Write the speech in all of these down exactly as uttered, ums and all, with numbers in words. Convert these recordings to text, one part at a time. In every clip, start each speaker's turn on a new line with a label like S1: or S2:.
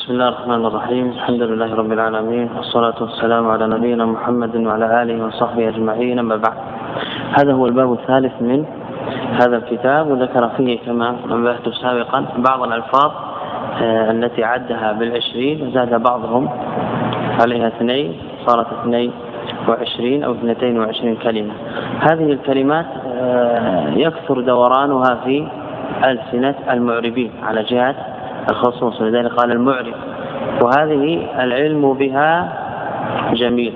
S1: بسم الله الرحمن الرحيم. الحمد لله رب العالمين، والصلاة والسلام على نبينا محمد وعلى آله وصحبه أجمعين، أما بعد. هذا هو الباب الثالث من هذا الكتاب، وذكر فيه كما نبهت سابقا بعض الألفاظ التي عدها بالعشرين وزاد بعضهم عليها اثنين، صارت اثنين وعشرين أو اثنتين وعشرين كلمة. هذه الكلمات يكثر دورانها في ألسنة المعربين على جهة الخصوص، لذلك قال المعرب. وهذه العلم بها جميل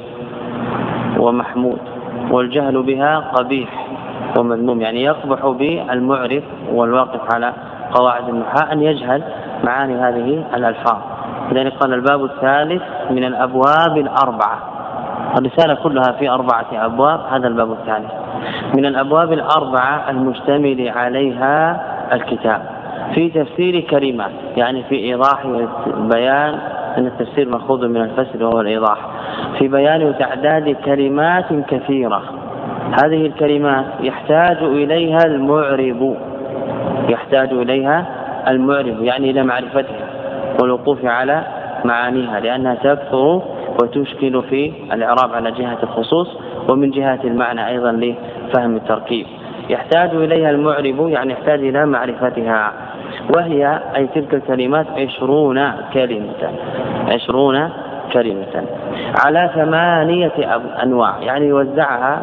S1: ومحمود، والجهل بها قبيح ومذموم. يعني يقبح بالمعرب والواقف على قواعد النحاة أن يجهل معاني هذه الألفاظ. لذلك قال الباب الثالث من الأبواب الأربعة. الرسالة كلها في أربعة أبواب، هذا الباب الثالث من الأبواب الأربعة المشتمل عليها الكتاب في تفسير كلمات، يعني في إيضاح بيان أن التفسير مأخوذ من الفسر وهو الإيضاح، في بيان وتعداد كلمات كثيرة. هذه الكلمات يحتاج إليها المعرب يحتاج إليها المعرب يعني إلى معرفتها والوقوف على معانيها، لأنها تكثر وتشكل في الإعراب على جهة الخصوص ومن جهة المعنى أيضا لفهم التركيب. يحتاج إليها المعرب يعني يحتاج إلى معرفتها، وهي أي تلك الكلمات عشرون كلمة عشرون كلمة على ثمانية أنواع، يعني وزعها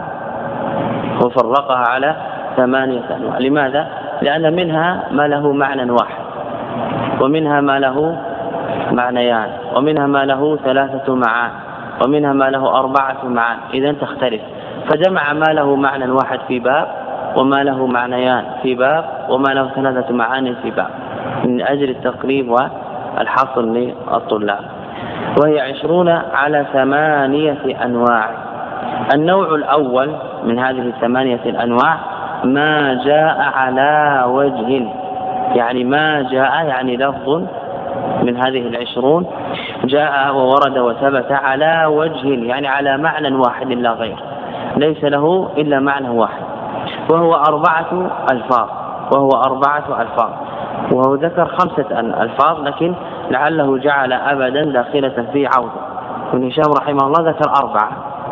S1: وفرقها على ثمانية أنواع. لماذا؟ لأن منها ما له معنى واحد، ومنها ما له معنيان، ومنها ما له ثلاثة معان، ومنها ما له أربعة معان، إذن تختلف. فجمع ما له معنى واحد في باب، وما له معنيان في باب، وما له ثلاثة معان في باب، من أجل التقريب والحصر للطلاب. وهي عشرون على ثمانية أنواع. النوع الأول من هذه الثمانية الأنواع ما جاء على وجه، يعني ما جاء يعني لفظ من هذه العشرون جاء وورد وثبت على وجه، يعني على معنى واحد لا غير، ليس له إلا معنى واحد، وهو أربعة ألفاظ وهو أربعة ألفاظ وهو ذكر خمسة ألفاظ، لكن لعله جعل أبدا داخلة في عوض. ابن هشام رحمه الله ذكر أربعة،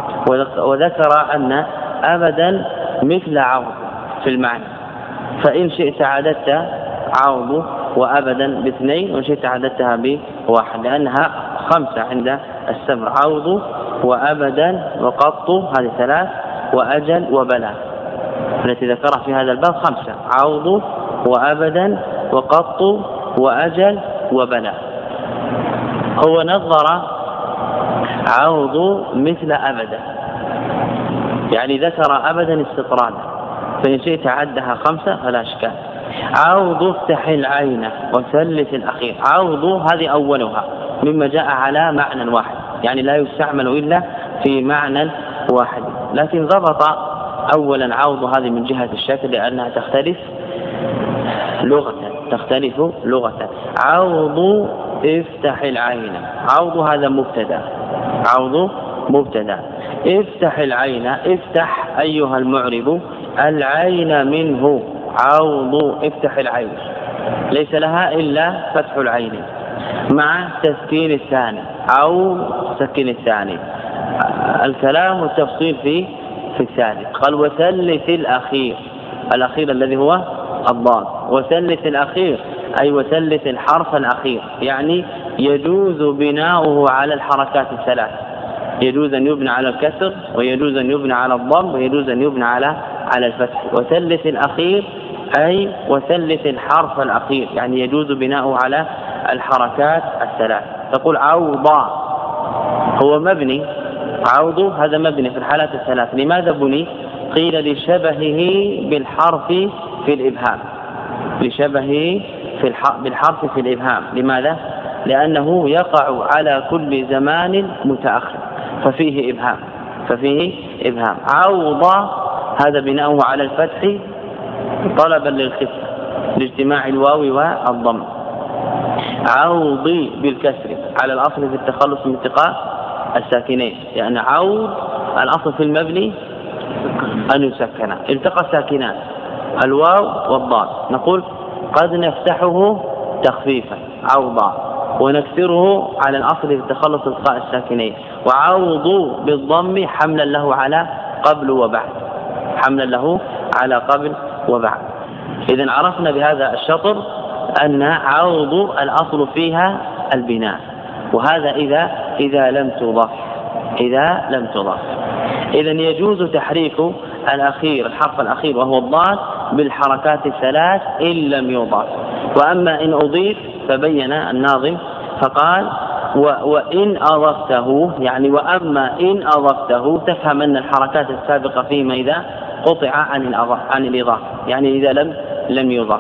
S1: وذكر أن أبدا مثل عوض في المعنى، فإن شئت عددت عوض وأبدا باثنين، وإن شئت عددتها بواحد، لأنها خمسة عند السبر: عوض وأبدا وقط، هذه ثلاث، وأجل وبلاء التي ذكرها في هذا الباب خمسة: عوض وأبدا وقط وأجل وبلاء. هو نظر عوض مثل أبدا، يعني ذكر أبدا استطرادا، فإن شئت عدها خمسة فلا إشكال. عوض افتح العين وثلث الأخير. عوض هذه أولها مما جاء على معنى واحد، يعني لا يستعمل إلا في معنى واحد، لكن ضبط أولا عوض هذه من جهة الشكل لأنها تختلف لغة تختلف لغة. عوض افتح العين. عوض هذا مبتدا، عوض مبتدا. افتح العين، افتح أيها المعرب العين منه. عوض افتح العين ليس لها إلا فتح العين مع تسكين الثاني أو سكين الثاني. الكلام والتفصيل في في الثالث. قال وثلث الأخير، الأخير الذي هو الضاد، وثلث الأخير أي وثلث الحرف الأخير، يعني يجوز بناؤه على الحركات الثلاث، يجوز أن يبنى على الكسر، ويجوز أن يبنى على الضم، ويجوز أن يبنى على على الفتح. وثلث الأخير أي وثلث الحرف الأخير، يعني يجوز بناؤه على الحركات الثلاث. تقول عوضا هو مبني، عوض هذا مبني في الحالات الثلاث. لماذا بني؟ قيل لشبهه بالحرف في الإبهام، لشبهه في الحرف بالحرف في الإبهام. لماذا؟ لأنه يقع على كل زمان متأخر ففيه إبهام ففيه إبهام. عوض هذا بناؤه على الفتح طلبا للخفة لاجتماع الواو والضم. عوضي بالكسر على الأصل في التخلص من التقاء الساكنين، لأن يعني عوض الأصل في المبني أن يسكن، التقى ساكنان الواو والضاد. نقول قد نفتحه تخفيفا عوضا، ونكسره على الأصل للتخلص التقاء الساكنين. وعوض بالضم حملا له على قبل وبعد، حملا له على قبل وبعد. إذن عرفنا بهذا الشطر أن عوض الأصل فيها البناء، وهذا إذا إذا لم تضاف، إذا لم تضاف. إذن يجوز تحريك الأخير، الحرف الأخير وهو الضاد، بالحركات الثلاث إن لم يضاف. وأما إن أضيف فبين الناظم فقال وإن أضفته، يعني وأما إن أضفته تفهم أن الحركات السابقة فيما إذا قطع عن عن الإضافة، يعني إذا لم لم يضاف.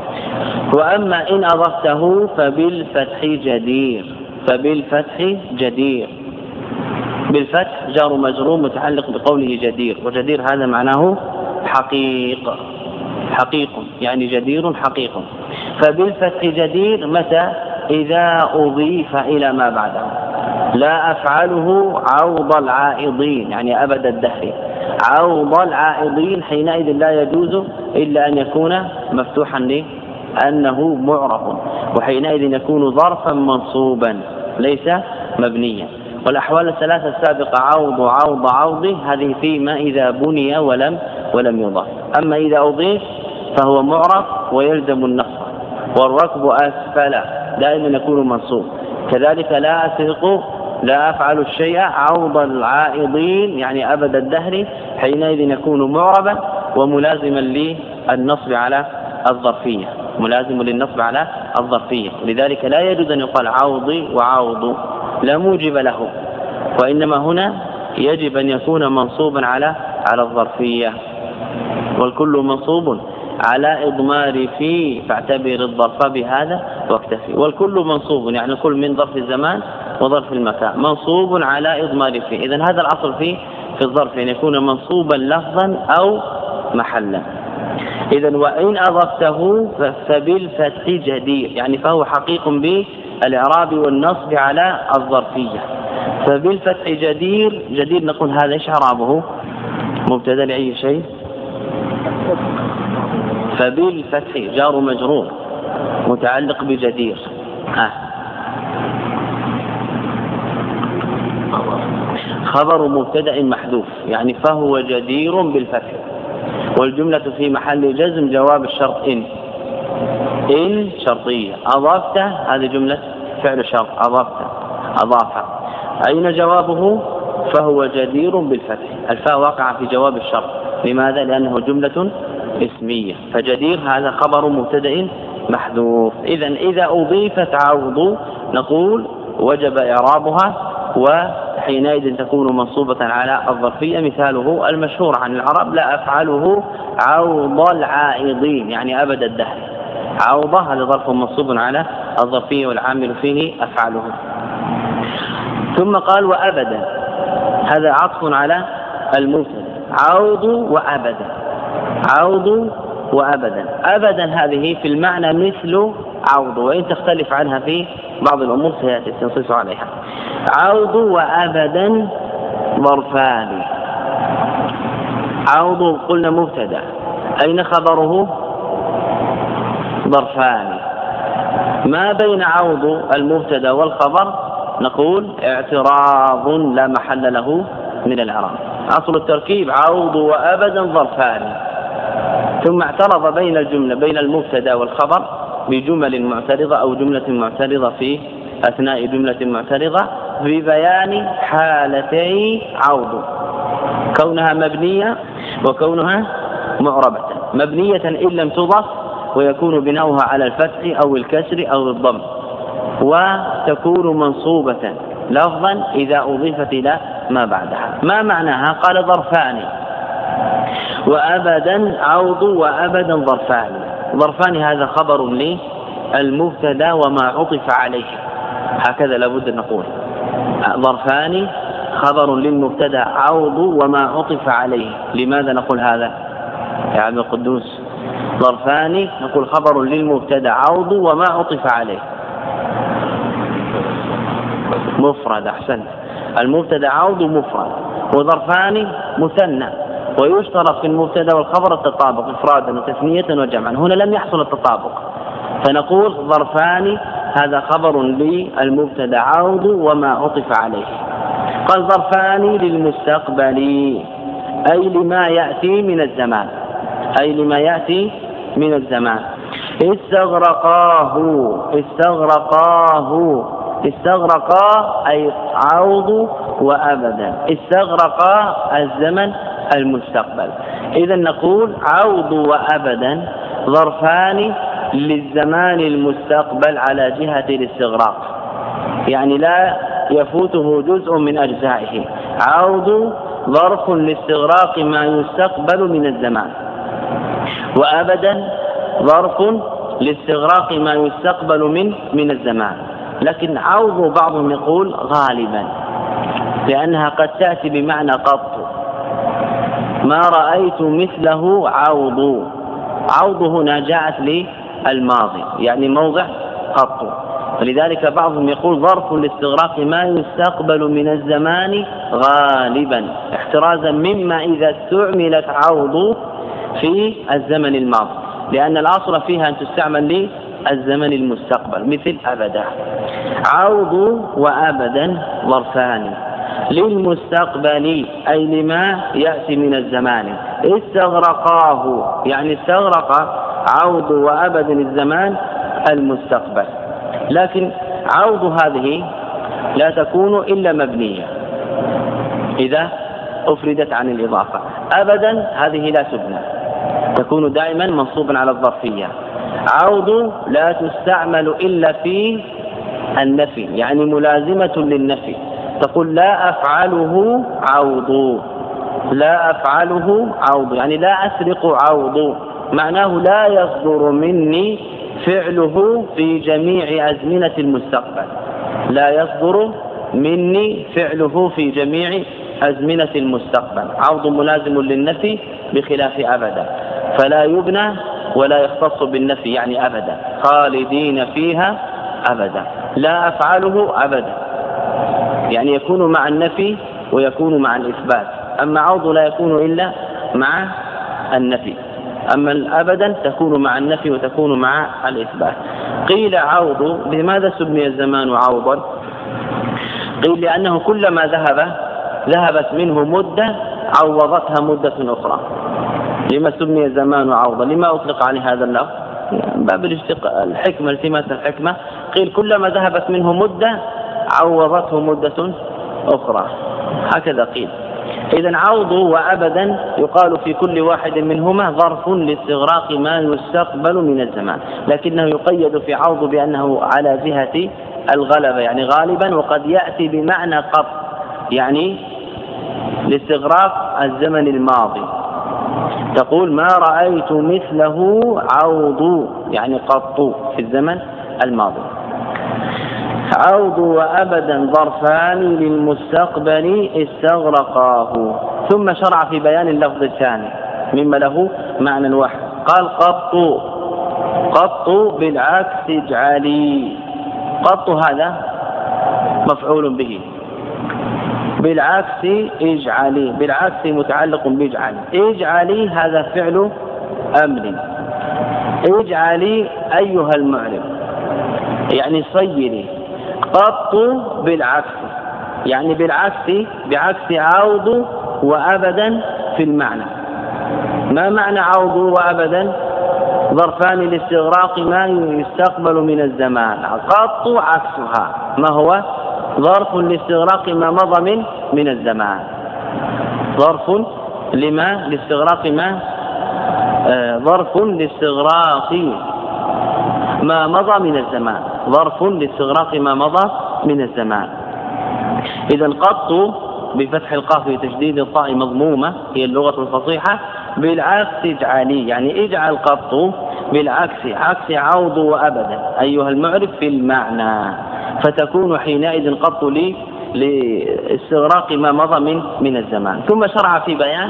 S1: وأما إن أضفته فبالفتح جدير، فبالفتح جدير. بالفتح جار مجرور متعلق بقوله جدير، وجدير هذا معناه حقيق، حقيق يعني جدير حقيق. فبالفتح جدير متى؟ إذا أضيف إلى ما بعده. لا أفعله عوض العائضين، يعني أبد الدهر. عوض العائضين حينئذ لا يجوز إلا أن يكون مفتوحا لأنه معرب، وحينئذ يكون ظرفا منصوبا ليس مبنيا. والأحوال الثلاثة السابقة عوض عوض عوض هذه فيما إذا بني ولم ولم يضاف. أما إذا أضيف فهو معرب ويلزم النصب، والركب أسفل دائما يكون منصوب. كذلك لا أسرق، لا أفعل الشيء عوض العائضين يعني أبد الدهر، حينئذ يكون معربا وملازما للنصب على الظرفية، ملازم للنصب على الظرفية. لذلك لا يجوز أن يقال عوضي وعوض، لا موجب له، وإنما هنا يجب أن يكون منصوبا على على الظرفية. والكل منصوب على إضمار فيه فاعتبر الظرف بهذا واكتفي. والكل منصوب يعني الكل من ظرف الزمان وظرف المكان منصوب على إضمار فيه. إذن هذا الأصل فيه في الظرف أن يكون منصوبا لفظا أو محلا. إذن وإن أضفته فبالفتح جدير، يعني فهو حقيق بالإعراب والنصب على الظرفية. فبالفتح جدير، جدير نقول هذا إيش إعرابه؟ مبتدأ لأي شيء. فبالفتح جار مجرور متعلق بجدير. آه. خبر مبتدأ محذوف، يعني فهو جدير بالفتح. والجملة في محل جزم جواب الشرط إن، إن شرطية. أضافته هذه جملة فعل شرط، أضافته أضافه. أين جوابه؟ فهو جدير بالفتح. الفاء وقع في جواب الشرط. لماذا؟ لأنه جملة اسمية. فجدير هذا خبر مبتدأ محذوف. إذن إذا أضيفت عوض نقول وجب إعرابها، وحينئذ تكون منصوبة على الظرفية. مثاله المشهور عن العرب لا أفعله عوض العائضين، يعني أبد الدهر. عوض هذا ظرف منصوب على الظرفية والعامل فيه أفعله. ثم قال وأبدا، هذا عطف على المبتدأ. عوض وأبدا، عوض وأبدا. أبدا هذه في المعنى مثل عوض، وإن تختلف عنها في بعض الأمور سيأتي التنصيص عليها. عوض وأبدا ظرفان. عوض قلنا مبتدأ، أين خبره؟ ظرفان. ما بين عوض المبتدأ والخبر نقول اعتراض لا محل له من الإعراب. أصل التركيب عوض وأبدا ظرفان، ثم اعترض بين الجملة بين المبتدأ والخبر بجمل معترضة أو جملة معترضة في أثناء جملة معترضة ببيان حالتي عوض، كونها مبنية وكونها معربة. مبنية إن لم تضف ويكون بناؤها على الفتح أو الكسر أو الضم، وتكون منصوبة لفظا إذا أضيفت إلى ما بعدها. ما معناها؟ قال ظرفان وأبدا عوض وأبدا ظرفان. ظرفان هذا خبر للمبتدا وما عطف عليه، هكذا لابد أن نقول. ظرفان خبر للمبتدا عوض وما عطف عليه. لماذا نقول هذا يا عبد القدوس؟ ظرفان نقول خبر للمبتدا عوض وما عطف عليه. مفرد، أحسنت. المبتدا عوض مفرد، وظرفان مثنى، ويشترط في المبتدا والخبر التطابق إفرادا وتثنية وجمعا. هنا لم يحصل التطابق، فنقول ظرفان هذا خبر للمبتدا عوض وما عطف عليه. قال ظرفان للمستقبل أي لما يأتي من الزمان، أي لما يأتي من الزمان. استغرقاه استغرقاه استغرقا أي عوض وأبدا، استغرقا الزمن المستقبل. إذا نقول عوض وأبدا ظرفان للزمان المستقبل على جهة الاستغراق، يعني لا يفوته جزء من أجزائه. عوض ظرف لاستغراق ما يستقبل من الزمان، وأبدا ظرف لاستغراق ما يستقبل من من الزمان. لكن عوض بعضهم يقول غالبا لأنها قد تأتي بمعنى قط. ما رأيت مثله عوض، عوض هنا جاءت للماضي يعني موضع قط، ولذلك بعضهم يقول ظرف لاستغراق ما يستقبل من الزمان غالبا، احترازا مما إذا استعملت عوض في الزمن الماضي، لأن الأصل فيها أن تستعمل للزمن المستقبل مثل أبدا. عوض وأبدا ظرفان للمستقبل أي لما يأتي من الزمان. استغرقاه يعني استغرق عوض وأبدا الزمان المستقبل. لكن عوض هذه لا تكون إلا مبنية إذا أفردت عن الإضافة. أبدا هذه لا تبنى، تكون دائما منصوبا على الظرفية. عوض لا تستعمل إلا في النفي يعني ملازمة للنفي، تقول لا أفعله عوض، لا أفعله عوض يعني لا أسرق عوض، معناه لا يصدر مني فعله في جميع أزمنة المستقبل، لا يصدر مني فعله في جميع أزمنة المستقبل. عوض ملازم للنفي بخلاف أبدا، فلا يبنى ولا يختص بالنفي يعني أبدا، خالدين فيها أبدا. لا أفعله أبدا يعني يكون مع النفي ويكون مع الإثبات، أما عوض لا يكون إلا مع النفي، أما الأبدا تكون مع النفي وتكون مع الإثبات. قيل عوض لماذا سمي الزمان عوضا؟ قيل لأنه كلما ذهب ذهبت منه مدة عوضتها مدة أخرى. لما سمي الزمان عوضا؟ لما أطلق عليه هذا اللفظ؟ باب الحكمة التماس الحكمة. قيل كلما ذهبت منه مدة عوضته مدة أخرى، هكذا قيل. إذن عوض وأبدا يقال في كل واحد منهما ظرف لاستغراق ما يستقبل من الزمان، لكنه يقيد في عوض بأنه على جهة الغلبة يعني غالبا، وقد يأتي بمعنى قط يعني لاستغراق الزمن الماضي. تقول ما رأيت مثله عوض يعني قط في الزمن الماضي. عوض وأبدا ظرفان للمستقبل استغرقاه. ثم شرع في بيان اللفظ الثاني مما له معنى واحد. قال قط، قط بالعكس اجعلي. قط هذا مفعول به، بالعكس اجعلي، بالعكس متعلق باجعلي. اجعلي هذا فعل أمر، اجعلي أيها المعرب يعني صيري. قط بالعكس يعني بالعكس بعكس عوض وأبدا في المعنى. ما معنى عوض وأبدا؟ ظرفان لاستغراق ما يستقبل من الزمان. قط عكسها ما هو؟ ظرف لاستغراق ما مضى من من الزمان، ظرف لما لاستغراق ما آه ظرف لاستغراق ما مضى من الزمان، ظرف لاستغراق ما مضى من الزمان. إذا قط بفتح القاف وتشديد الطاء مضمومة هي اللغة الفصيحة. بالعكس اجعلي يعني اجعل قط بالعكس عكس عوض وأبدا أيها المعرف في المعنى، فتكون حينئذ قط لي لاستغراق ما مضى من من الزمان. ثم شرع في بيان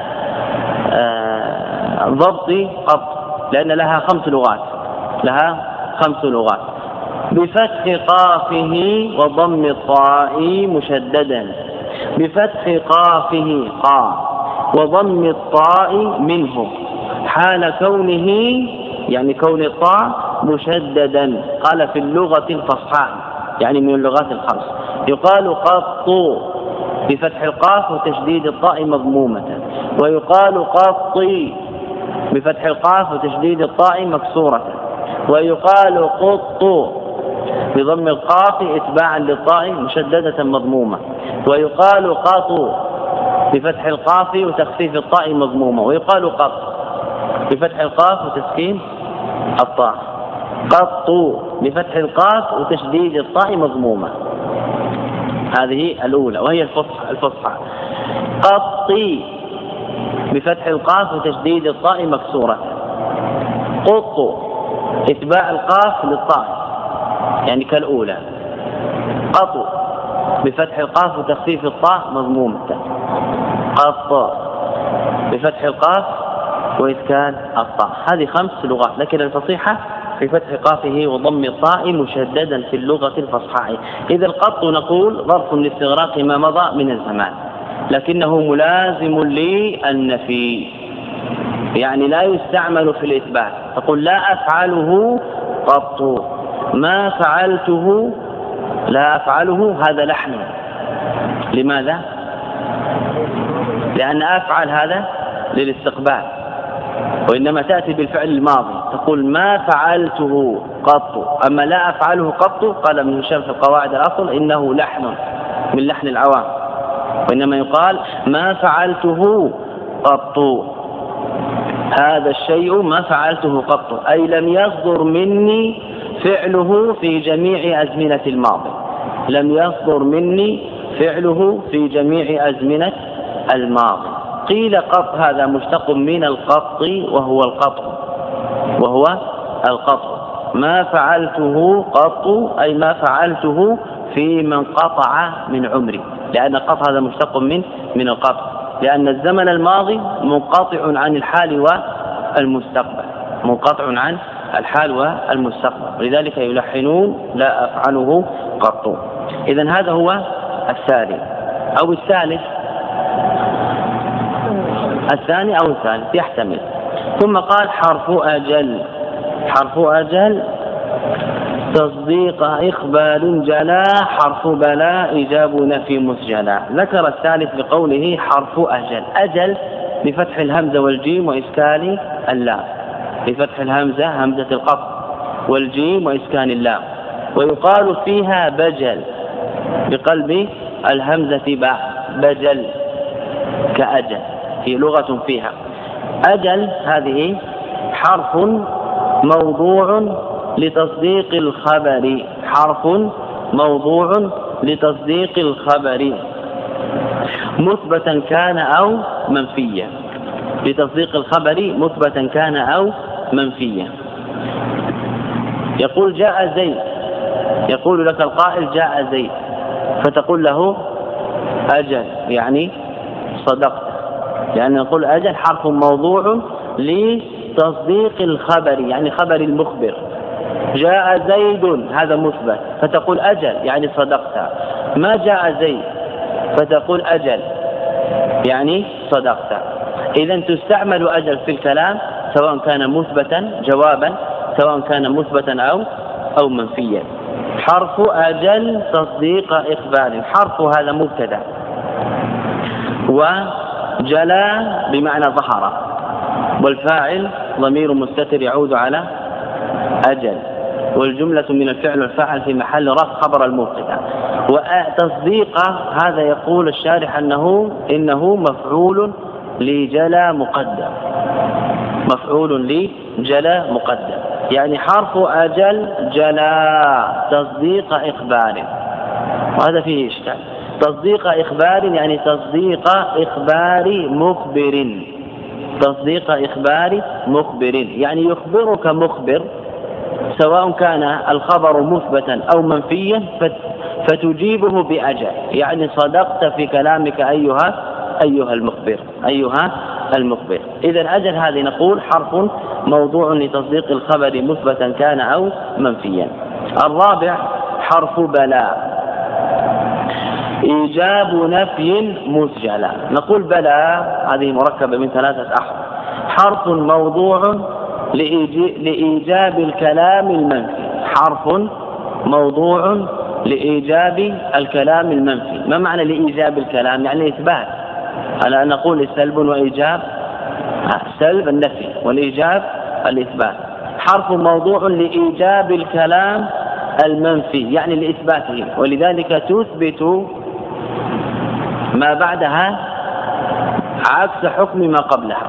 S1: آه ضبط قط، لأن لها خمس لغات، لها خمس لغات. بفتح قافه وضم الطاء مشددا، بفتح قافه قا وضم الطاء منه حال كونه يعني كون الطاء مشددا. قال في اللغة الفصحى يعني من اللغات الخمس. يقال قط بفتح القاف وتشديد الطاء مضمومة، ويقال قطي بفتح القاف وتشديد الطاء مكسورة، ويقال قط بضم القاف اتباعا للطاء مشددة مضمومة، ويقال قط بفتح القاف وتخفيف الطاء مضمومة، ويقال قط بفتح القاف وتسكين الطاء، قط بفتح القاف وتشديد الطاء مضمومة. هذه الأولى وهي الفصحى الفصحى. قطي بفتح القاف وتشديد الطاء مكسورة. قط اتباع القاف للطاء يعني كالأولى. قط بفتح القاف وتخفيف الطاء مضمومة. قط بفتح القاف وإسكان الطاء. هذه خمس لغات، لكن الفصيحة في فتح قافه وضم الطاء مشددا في اللغة الفصحى. إذا القط نقول ظرف لاستغراق ما مضى من الزمان، لكنه ملازم للنفي، يعني لا يستعمل في الإثبات. تقول لا أفعله قط، ما فعلته لا أفعله، هذا لحن. لماذا؟ لأن أفعل هذا للاستقبال، وإنما تأتي بالفعل الماضي. تقول ما فعلته قط، أما لا أفعله قط قال من هشام في القواعد الأصل إنه لحن من لحن العوام، وإنما يقال ما فعلته قط، هذا الشيء ما فعلته قط، أي لم يصدر مني فعله في جميع أزمنة الماضي، لم يصدر مني فعله في جميع أزمنة الماضي. قيل قط هذا مشتق من القط وهو القطع، وهو القطع. ما فعلته قط أي ما فعلته في من قطع من عمري، لأن القطع هذا مشتق من من القطع، لأن الزمن الماضي منقطع عن الحال والمستقبل، منقطع عن الحال والمستقبل، لذلك يلحنون لا أفعله قط. إذن هذا هو الثاني أو الثالث، الثاني أو الثالث يحتمل. ثم قال حرف أجل. حرف أجل تصديق إخبار جلا، حرف بلا إجاب نفي مسجلا. ذكر الثالث بقوله حرف أجل. أجل بفتح الهمزة والجيم وإسكان اللام، بفتح الهمزة همزة القطع والجيم وإسكان اللام. ويقال فيها بجل بقلب الهمزة باء، بجل كأجل، في لغة فيها. أجل هذه حرف موضوع لتصديق الخبر، حرف موضوع لتصديق الخبر مثبتا كان أو منفيا، لتصديق الخبر مثبتا كان أو منفيا. يقول جاء زيد، يقول لك القائل جاء زيد، فتقول له أجل يعني صدقت، لأن نقول أجل حرف موضوع لتصديق الخبر يعني خبر المخبر. جاء زيد هذا مثبت، فتقول أجل يعني صدقت. ما جاء زيد فتقول أجل يعني صدقت. إذن تستعمل أجل في الكلام سواء كان مثبتا جوابا، سواء كان مثبتا أو أو منفيا. حرف أجل تصديق إخبار، حرف هذا مبتدأ، وجلا بمعنى ظهر، والفاعل ضمير مستتر يعود على أجل، والجملة من الفعل والفاعل في محل رفع خبر المبتدأ. وتصديق هذا يقول الشارح أنه إنه مفعول لجلا مقدم، مفعول لجلا مقدم، يعني حرف أجل جلا تصديق إخبار، وهذا فيه إشكال. تصديق إخبار يعني تصديق إخبار مخبر، تصديق إخبار مخبر يعني يخبرك مخبر سواء كان الخبر مثبتا أو منفيا فتجيبه بأجل، يعني صدقت في كلامك أيها أيها المخبر، أيها المخبر. إذن أجل هذه نقول حرف موضوع لتصديق الخبر مثبتا كان أو منفيا. الرابع حرف بلاء، إيجاب نفي مسجلا. نقول بلاء هذه مركبة من ثلاثة أحرف، حرف موضوع لإيجاب الكلام المنفي، حرف موضوع لإيجاب الكلام المنفي. ما معنى لإيجاب الكلام؟ يعني إثبات. ألا نقول سلب وإيجاب، سلب النفي والإيجاب الإثبات. حرف موضوع لإيجاب الكلام المنفي يعني لإثباته، ولذلك تثبت ما بعدها عكس حكم ما قبلها،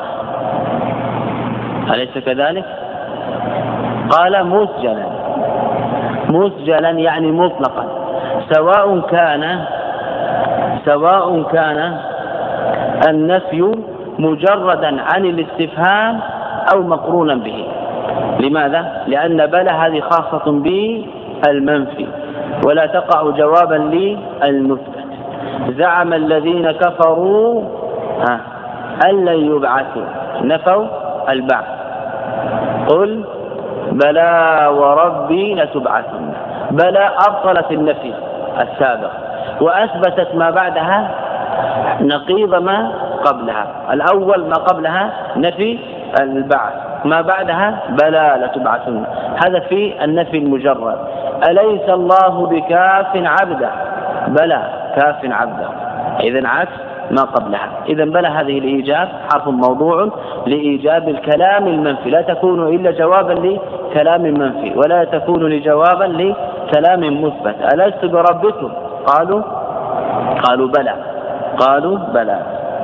S1: أليس كذلك؟ قال مسجلا، مسجلا يعني مطلقا، سواء كان سواء كان النفي مجردا عن الاستفهام أو مقرونا به. لماذا؟ لأن بلى هذه خاصة بالمنفي ولا تقع جوابا للمثبت. زعم الذين كفروا أن لن يبعثوا، نفوا البعث. قل بلى وربي لتبعثن. بلى أبطلت النفي السابق وأثبتت ما بعدها نقيض ما قبلها. الأول ما قبلها نفي البعث، ما بعدها بلى لتبعثن. هذا في النفي المجرد. أليس الله بكاف عبده؟ بلى كاف عبده، إذن عكس ما قبلها. إذن بلى هذه الإيجاب حرف موضوع لإيجاب الكلام المنفي، لا تكون إلا جوابا لكلام منفي ولا تكون لجوابا لكلام مثبت. ألست بربكم؟ قالوا قالوا بلى، قالوا بلى.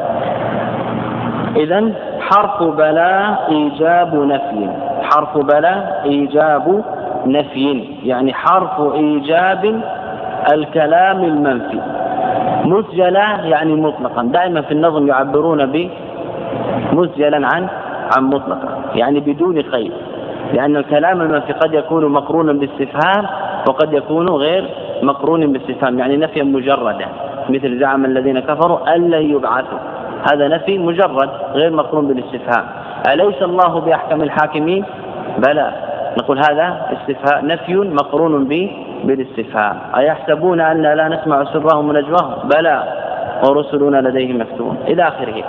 S1: إذن حرف بلى إيجاب نفي، حرف بلى إيجاب نفي يعني حرف إيجاب الكلام المنفي. مسجلا يعني مطلقا، دائما في النظم يعبرون بمسجلا عن عن مطلقا يعني بدون قيد، لأن الكلام المنفي قد يكون مقرونا باستفهام وقد يكون غير مقرون باستفهام، يعني نفيا مجردا، مثل زعم الذين كفروا أن لن يبعثوا، هذا نفي مجرد غير مقرون بالاستفهام. أليس الله بأحكم الحاكمين؟ بلى، نقول هذا استفهام نفي مقرون به بالاستفهام. أيحسبون أن لا نسمع سرهم ونجواهم؟ بلى ورسلنا لديهم مكتوبون إلى آخره.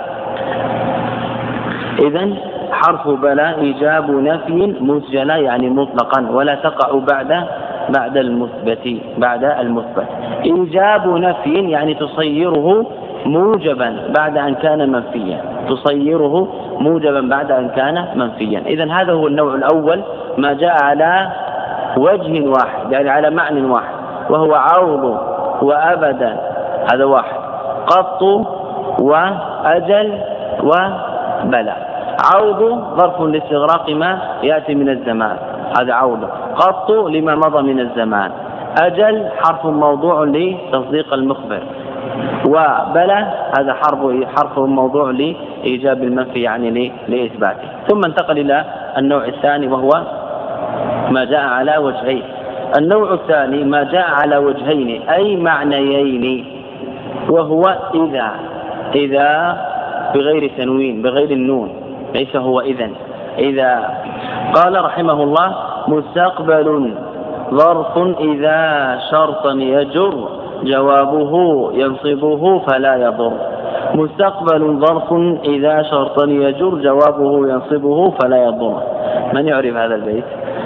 S1: إذن حرف بلى إيجاب نفي مسجلا يعني مطلقا ولا تقع بعد بعد المثبت بعد المثبت. إيجاب نفي يعني تصيره موجبا بعد أن كان منفيا، تصيره موجبا بعد أن كان منفيا. إذن هذا هو النوع الأول، ما جاء على وجه واحد يعني على معنى واحد، وهو عوض وأبدا، هذا واحد. قط وأجل وبلى. عوض ظرف لاستغراق ما يأتي من الزمان، هذا عوض. قط لما مضى من الزمان. أجل حرف موضوع لتصديق المخبر. وبلى هذا حرف حرف موضوع لإيجاب المنفي يعني لإثباته. ثم انتقل إلى النوع الثاني وهو ما جاء على وجهين. النوع الثاني ما جاء على وجهين أي معنيين، وهو إذا إذا بغير تنوين بغير النون، ليس هو إذن. إذا قال رحمه الله مستقبل ظرف إذا شرطا يجر جوابه ينصبه فلا يضر. مستقبل ظرف إذا شرطا يجر جوابه ينصبه فلا يضر. من يعرف هذا البيت؟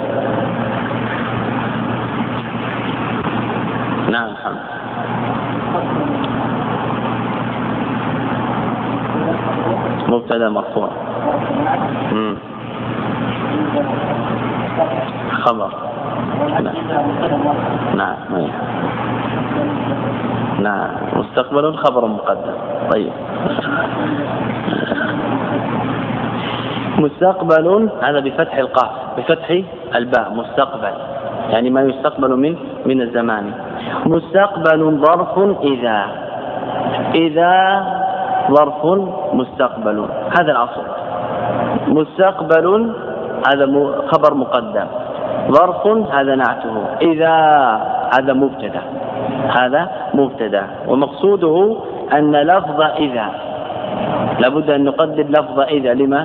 S1: نعم حمد. مبتدا مرفوع. امم خبر. نعم نعم نعم مستقبل خبر مقدم. طيب مستقبل هذا بفتح القاف بفتح الباء، مستقبل يعني ما يستقبل من من الزمان. مستقبل ظرف إذا إذا ظرف مستقبل، هذا الأصل. مستقبل هذا خبر مقدم، ظرف هذا نعته، إذا هذا مبتدا هذا مبتدا ومقصوده أن لفظ إذا لابد أن نقدر لفظ إذا. لما؟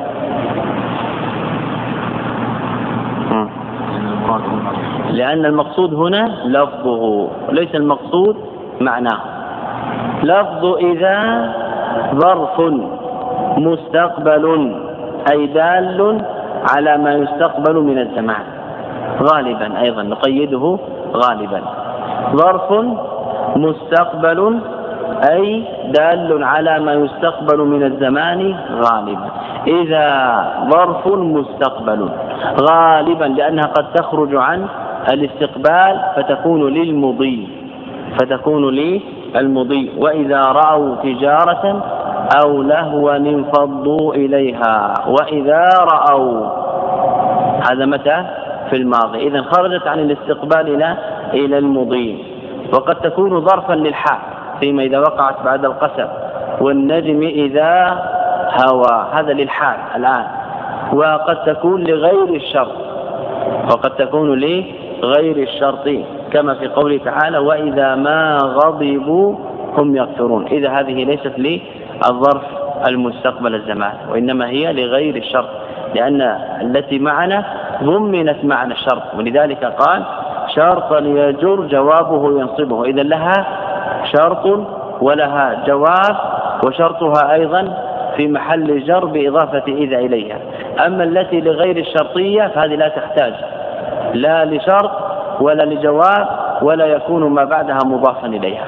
S1: لأن المقصود هنا لفظه ليس المقصود معناه. لفظ إذا ظرف مستقبل أي دال على ما يستقبل من الزمان غالبا، أيضا نقيده غالبا. ظرف مستقبل أي دال على ما يستقبل من الزمان غالبا. إذا ظرف مستقبل غالبا لأنها قد تخرج عن الاستقبال فتكون للمضي فتكون للمضي. وإذا رأوا تجارة أو لهوا انفضوا إليها. وإذا رأوا هذا متى؟ في الماضي، إذن خرجت عن الاستقبال إلى إلى المضي. وقد تكون ظرفا للحال فيما إذا وقعت بعد القسم، والنجم إذا هوى، هذا للحال الآن. وقد تكون لغير الشرط وقد تكون لغير الشرط كما في قوله تعالى وإذا ما غضبوا هم يغفرون. إذا هذه ليست للظرف المستقبل الزمان، وإنما هي لغير الشرط، لأن التي معنا ضمنت معنى الشرط، ولذلك قال شرطا يجر جوابه ينصبه. إذا لها شرط ولها جواب، وشرطها أيضا في محل جر بإضافة إذا إليها. أما التي لغير الشرطية فهذه لا تحتاج لا لشرط ولا لجواب، ولا يكون ما بعدها مضافا إليها،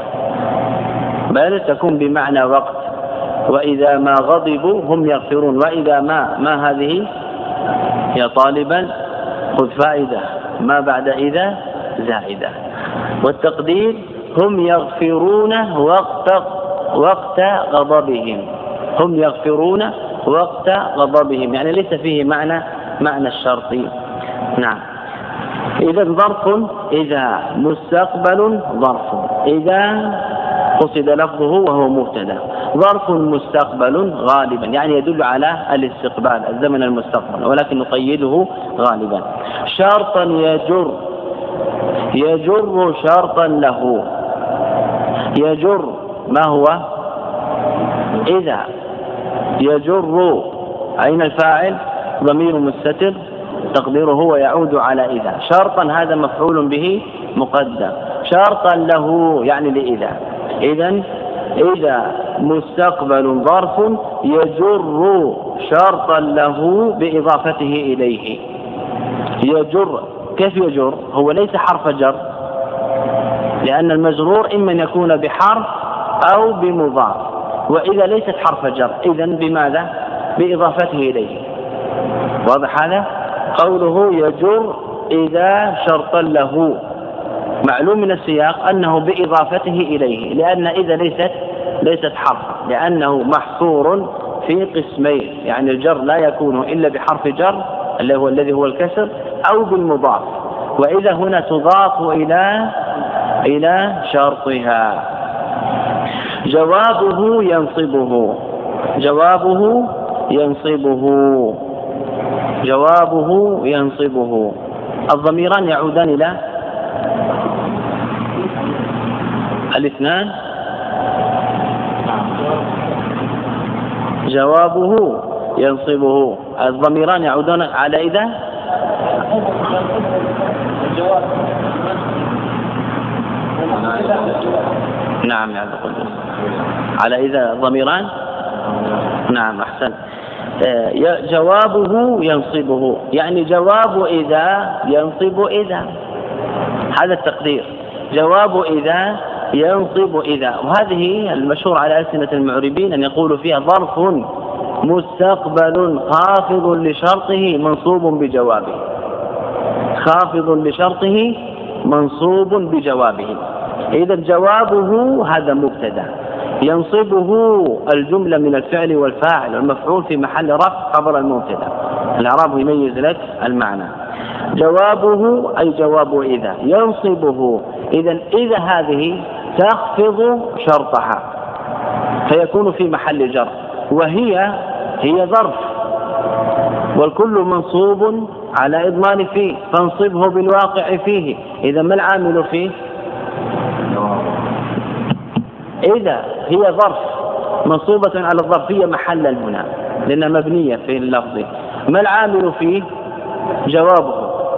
S1: بل تكون بمعنى وقت. وإذا ما غضبوا هم يغفرون. وإذا ما ما هذه يا طالبا خذ فائدة، ما بعد إذا زائدة، والتقدير هم يغفرون وقت وقت غضبهم. هم يغفرون وقت غضبهم، يعني ليس فيه معنى معنى الشرط. نعم. إذا ظرف إذا مستقبل ظرف إذا قصد لفظه وهو مبتدا. ظرف مستقبل غالبا يعني يدل على الاستقبال الزمن المستقبل، ولكن نقيده غالبا. شرطا يجر يجر شرطا له. يجر ما هو؟ إذا. يجر أين الفاعل؟ ضمير مستتر تقديره هو يعود على إذا. شرطا هذا مفعول به مقدم، شرطا له يعني لإذا. إذن إذا مستقبل ظرف يجر شرطا له بإضافته إليه. يجر كيف يجر؟ هو ليس حرف جر، لأن المجرور إما أن يكون بحرف أو بمضاف، وإذا ليست حرف جر إذن بماذا؟ بإضافته إليه. واضح هذا؟ قوله يجر إذا شرطا له معلوم من السياق أنه بإضافته إليه، لأن إذا ليست ليست حرف، لأنه محصور في قسمين، يعني الجر لا يكون إلا بحرف جر اللي هو الذي هو الكسر أو بالمضاف، وإذا هنا تضاف إلى إلى شرطها. جوابه ينصبه جوابه ينصبه جوابه ينصبه. الضميران يعودان إلى الاثنان. جوابه ينصبه الضميران يعودان على إذا. نعم يا على إذا ضميران. نعم أحسن. جوابه ينصبه يعني جواب إذا ينصب إذا، هذا التقدير. جواب إذا ينصب إذا، وهذه المشهور على ألسنة المعربين أن يقولوا فيها ظرف مستقبل خافض لشرطه منصوب بجوابه. خافض لشرطه منصوب بجوابه. إذا جوابه هذا مبتدا، ينصبه الجملة من الفعل والفاعل والمفعول في محل رفع خبر المبتدا. الإعراب يميز لك المعنى. جوابه أي جواب إذا، ينصبه إذا إذا هذه تخفض شرطها فيكون في محل جر، وهي هي ظرف والكل منصوب على إضمار فيه فانصبه بالواقع فيه. إذا ما العامل فيه؟ إذا هي ظرف منصوبة على الظرفية محلا هنا لأنها مبنية في اللفظ. ما العامل فيه؟ جوابه.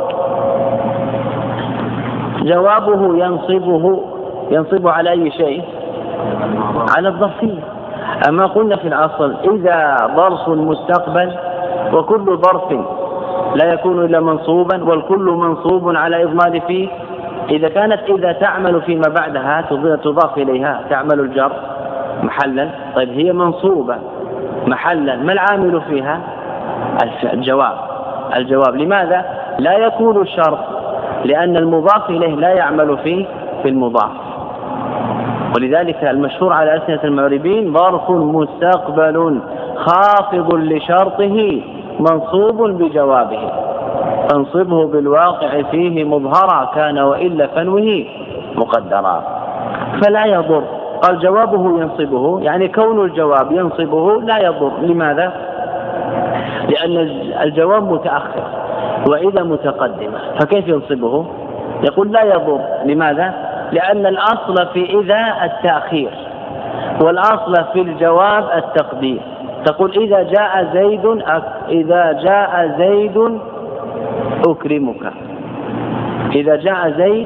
S1: جوابه ينصبه ينصب على أي شيء؟ على الظرفية. أما قلنا في الأصل إذا ظرف مستقبل، وكل ظرف لا يكون إلا منصوبا، والكل منصوب على إضمار فيه. إذا كانت إذا تعمل فيما بعدها تضاف إليها تعمل الجر محلا، طيب هي منصوبة محلا، ما العامل فيها؟ الجواب. الجواب لماذا؟ لا يكون الشرط، لأن المضاف إليه لا يعمل فيه في المضاف. ولذلك المشهور على ألسنة المعربين ظرف مستقبل خافض لشرطه منصوب بجوابه، فانصبه بالواقع فيه مظهرا كان وإلا فنوه مقدرا. فلا يضر، قال جوابه ينصبه، يعني كون الجواب ينصبه لا يضر. لماذا؟ لأن الجواب متأخر وإذا متقدمة، فكيف ينصبه؟ يقول لا يضر. لماذا؟ لأن الأصل في إذا التأخير، والأصل في الجواب التقدير. تقول إذا جاء زيد أك... إذا جاء زيد أكرمك، إذا جاء زيد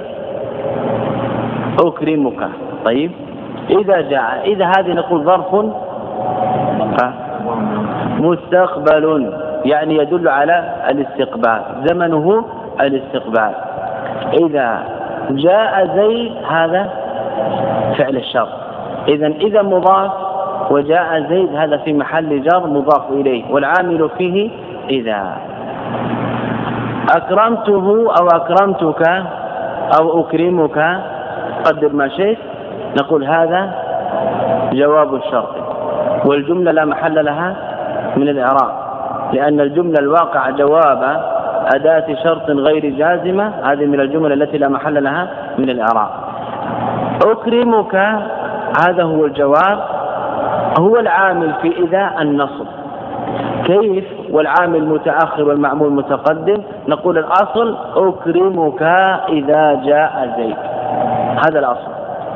S1: أكرمك. طيب إذا جاء، إذا هذه نقول ظرف مستقبل، يعني يدل على الاستقبال، زمنه الاستقبال. إذا جاء زيد هذا فعل الشرط، إذا إذا مضاف وجاء زيد هذا في محل جر مضاف إليه، والعامل فيه إذا. أكرمته أو أكرمتك أو أكرمك قدر ما شئت، نقول هذا جواب الشرط، والجملة لا محل لها من الإعراب، لأن الجملة الواقع جواب أداة شرط غير جازمة، هذه من الجمل التي لا محل لها من الإعراب. أكرمك هذا هو الجواب، هو العامل في إذا النصب. كيف والعامل متأخر والمعمول متقدم؟ نقول الأصل أكرمك إذا جاء زيد، هذا الأصل،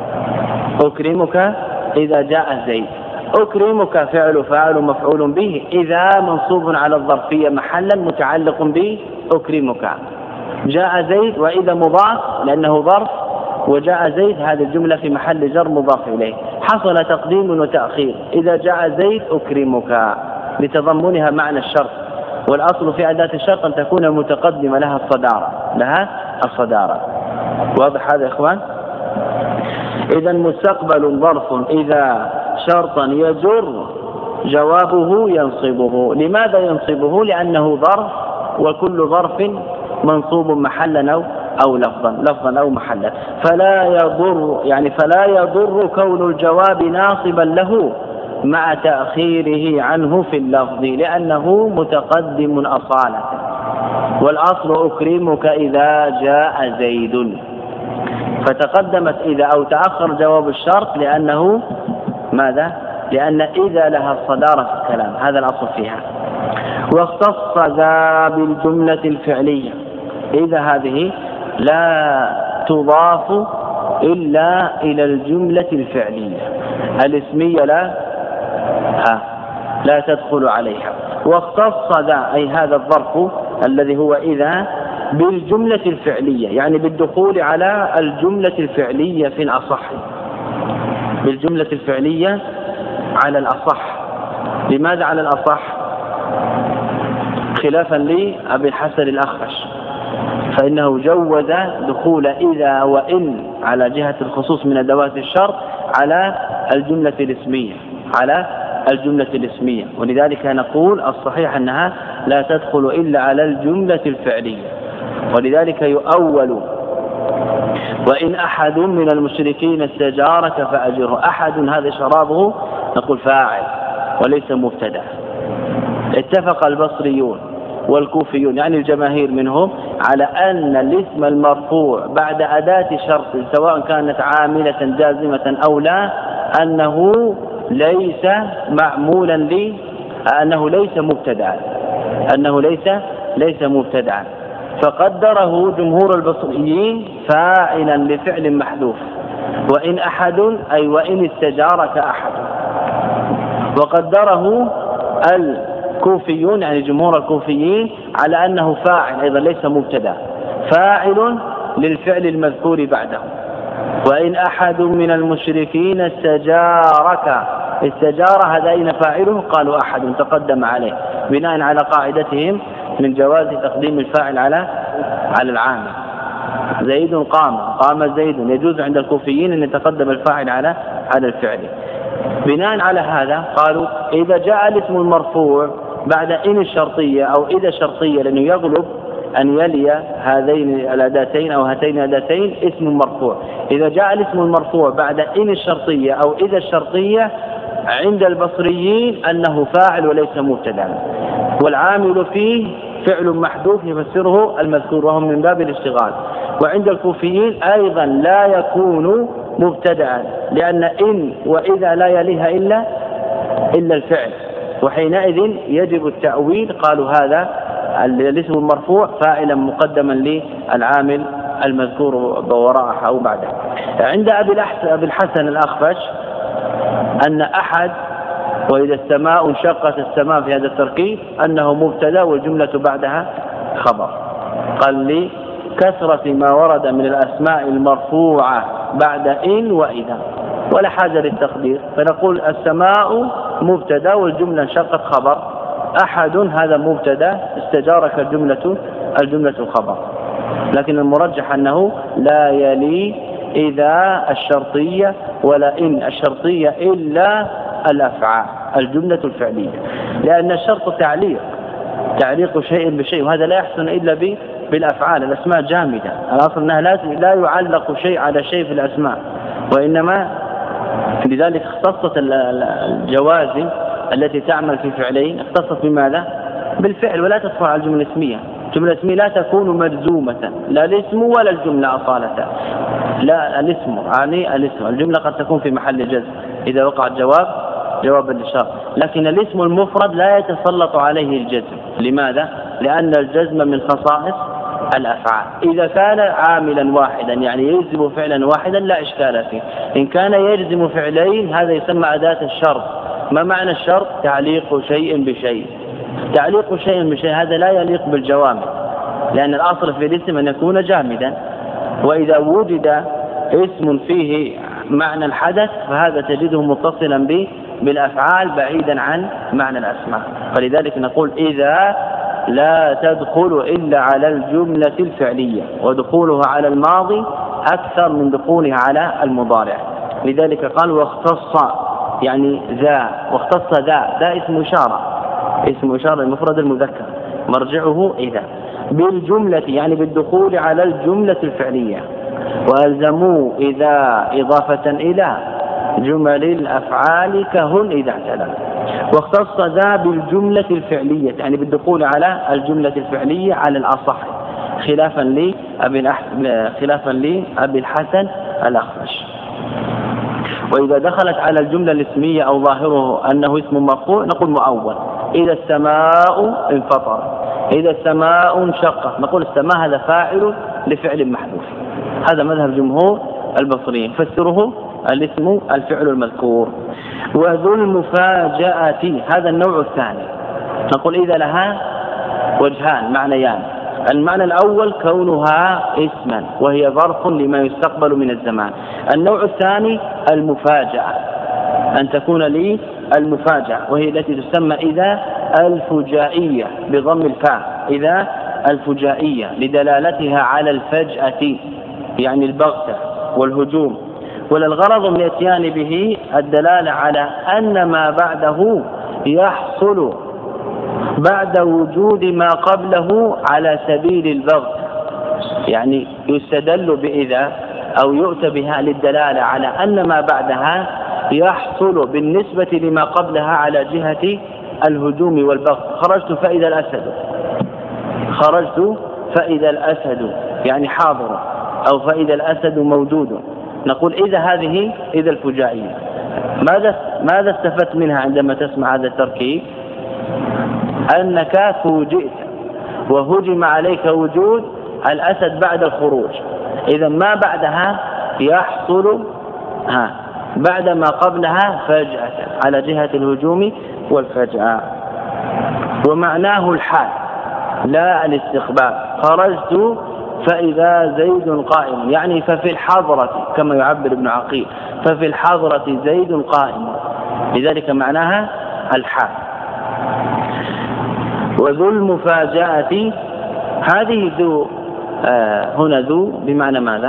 S1: أكرمك إذا جاء زيد. أكرمك فعل فاعل مفعول به، إذا منصوب على الظرفية محلا متعلق به أكرمك. جاء زيد وإذا مضاف لأنه ظرف، وجاء زيد هذه الجملة في محل جر مضاف إليه، حصل تقديم وتأخير. إذا جاء زيد أكرمك لتضمنها معنى الشرط، والأصل في أداة الشرط أن تكون المتقدمة لها الصدارة، لها الصدارة. واضح هذا يا إخوان؟ إذا مستقبل ظرف إذا شرطا يجر جوابه ينصبه. لماذا ينصبه؟ لأنه ظرف، وكل ظرف منصوب محلا أو أو لفظا لفظا أو محلا. فلا يضر، يعني فلا يضر كون الجواب ناصبا له مع تأخيره عنه في اللفظ، لأنه متقدم أصالة. والأصل أكرمك إذا جاء زيد، فتقدمت إذا أو تأخر جواب الشرط لأنه ماذا؟ لأن إذا لها الصدارة في الكلام، هذا الأصل فيها. واختص ذا بالجملة الفعلية، إذا هذه لا تضاف إلا إلى الجملة الفعلية، الاسمية لا ها لا تدخل عليها. واختص ذا أي هذا الظرف الذي هو إذا بالجملة الفعلية، يعني بالدخول على الجملة الفعلية في الأصح، بالجملة الفعلية على الأصح. لماذا على الأصح؟ خلافا لأبي الحسن الأخفش، فإنه جوز دخول إذا وإن على جهة الخصوص من أدوات الشرط على الجملة الاسمية، على الجملة الاسمية. ولذلك نقول الصحيح أنها لا تدخل إلا على الجملة الفعلية. ولذلك يؤول وإن أحد من المشركين استجارك فأجره. أحد هذا شرابه نقول فاعل وليس مبتدأ. اتفق البصريون والكوفيون يعني الجماهير منهم على أن الاسم المرفوع بعد أداة شرط سواء كانت عاملة جازمة أو لا أنه ليس معمولا لي أنه ليس مبتدأ أنه ليس ليس مبتدأ فقدره جمهور البصريين فاعلا لفعل محذوف، وإن أحد أي وإن استجارك أحد. وقدره الكوفيون يعني جمهور الكوفيين على أنه فاعل أيضا ليس مبتدأ، فاعل للفعل المذكور بعده. وإن أحد من المشركين استجارك، استجار هذا أين فاعله؟ قالوا أحد تقدم عليه بناء على قاعدتهم من جواز تقديم الفاعل على على العامل. زيد قام، قام زيد، يجوز عند الكوفيين أن يتقدم الفاعل على على الفعل. بناء على هذا قالوا إذا جاء الاسم المرفوع بعد إن الشرطية أو إذا الشرطية، لأنه يغلب أن يلي هذين الأداتين أو هاتين الأداتين اسم مرفوع. إذا جاء الاسم المرفوع بعد إن الشرطية أو إذا الشرطية عند البصريين أنه فاعل وليس مبتدأ، والعامل فيه فعل محذوف يفسره المذكور وهم من باب الاشتغال. وعند الكوفيين أيضا لا يكون مبتدأ، لأن إن وإذا لا يليها إلا إلا الفعل، وحينئذ يجب التأويل. قالوا هذا الاسم المرفوع فاعلا مقدما للعامل المذكور وراءه أو بعده. عند أبي الحسن الأخفش أن أحد وإذا السماء انشقت السماء في هذا التركيب أنه مبتدأ والجملة بعدها خبر. قال لي كثرة ما ورد من الأسماء المرفوعة بعد إن وإذا، ولا حاجة للتقدير، فنقول السماء مبتدأ والجملة انشقت خبر. أحد هذا مبتدأ استجارك الجملة الجملة الخبر، لكن المرجح أنه لا يلي إذا الشرطية ولا إن الشرطية إلا الأفعال الجملة الفعلية، لأن الشرط تعليق تعليق شيء بشيء، وهذا لا يحسن إلا بالأفعال. الأسماء جامدة، الأصل أنها لا يعلق شيء على شيء في الأسماء، وإنما لذلك اختصت الجوازم التي تعمل في فعلين اختصت بماذا؟ بالفعل، ولا تدخل على الجملة الاسمية. الجملة الاسمية لا تكون مجزومة، لا الاسم ولا الجملة أصالة، لا الاسم يعني الاسم، الجملة قد تكون في محل جزم إذا وقع الجواب جواب الإشارة، لكن الاسم المفرد لا يتسلط عليه الجزم. لماذا؟ لأن الجزم من خصائص الأفعال. إذا كان عاملا واحدا يعني يجزم فعلا واحدا لا إشكال فيه، إن كان يجزم فعلين هذا يسمى أداة الشرط. ما معنى الشرط؟ تعليق شيء بشيء. تعليق شيء بشيء هذا لا يليق بالجوامع، لأن الأصل في الاسم أن يكون جامدا، وإذا وجد اسم فيه معنى الحدث فهذا تجده متصلا به بالأفعال بعيدا عن معنى الأسماء. فلذلك نقول إذا لا تدخل إلا على الجملة الفعلية، ودخولها على الماضي أكثر من دخولها على المضارع. لذلك قال واختص يعني ذا، واختص ذا، ذا اسم إشارة، اسم إشارة المفرد المذكر مرجعه إذا، بالجملة يعني بالدخول على الجملة الفعلية. وألزموا إذا إضافة إلى جمل الأفعال كهن إذا اعتلى. واختص ذا بالجملة الفعلية يعني بالدخول على الجملة الفعلية على الأصح، خلافا لأبي خلافا لأبي الحسن الأخفش. وإذا دخلت على الجملة الاسمية أو ظاهره أنه اسم مرفوع نقول مؤول. إذا السماء انفطرت، إذا السماء انشقت، نقول السماء هذا فاعل لفعل محذوف. هذا مذهب جمهور البصريين، فسره الاسم الفعل المذكور. وذو المفاجأة هذا النوع الثاني، نقول إذا لها وجهان معنيان. المعنى الأول كونها اسما وهي ظرف لما يستقبل من الزمان. النوع الثاني المفاجأة، أن تكون لي المفاجأة، وهي التي تسمى إذا الفجائية بضم الفاء، إذا الفجائية لدلالتها على الفجأة يعني البغتة والهجوم. وللغرض من الاتيان به الدلالة على أن ما بعده يحصل بعد وجود ما قبله على سبيل البغت، يعني يستدل بإذا أو يؤتى بها للدلالة على أن ما بعدها يحصل بالنسبة لما قبلها على جهة الهجوم والبغت. خرجت فإذا الأسد، خرجت فإذا الأسد يعني حاضر، أو فإذا الأسد موجود. نقول إذا هذه إذا الفجائية. ماذا ماذا استفدت منها عندما تسمع هذا التركيب؟ أنك فوجئت وهجم عليك وجود الأسد بعد الخروج، إذا ما بعدها يحصل ها بعد ما قبلها فجأة على جهة الهجوم والفجأة. ومعناه الحال لا الاستخبار. خرجت فإذا زيد قائم يعني ففي الحضرة، كما يعبر ابن عقيل، ففي الحضرة زيد قائم، لذلك معناها الحال. وذو المفاجأة هذه ذو آه هنا ذو بمعنى ماذا؟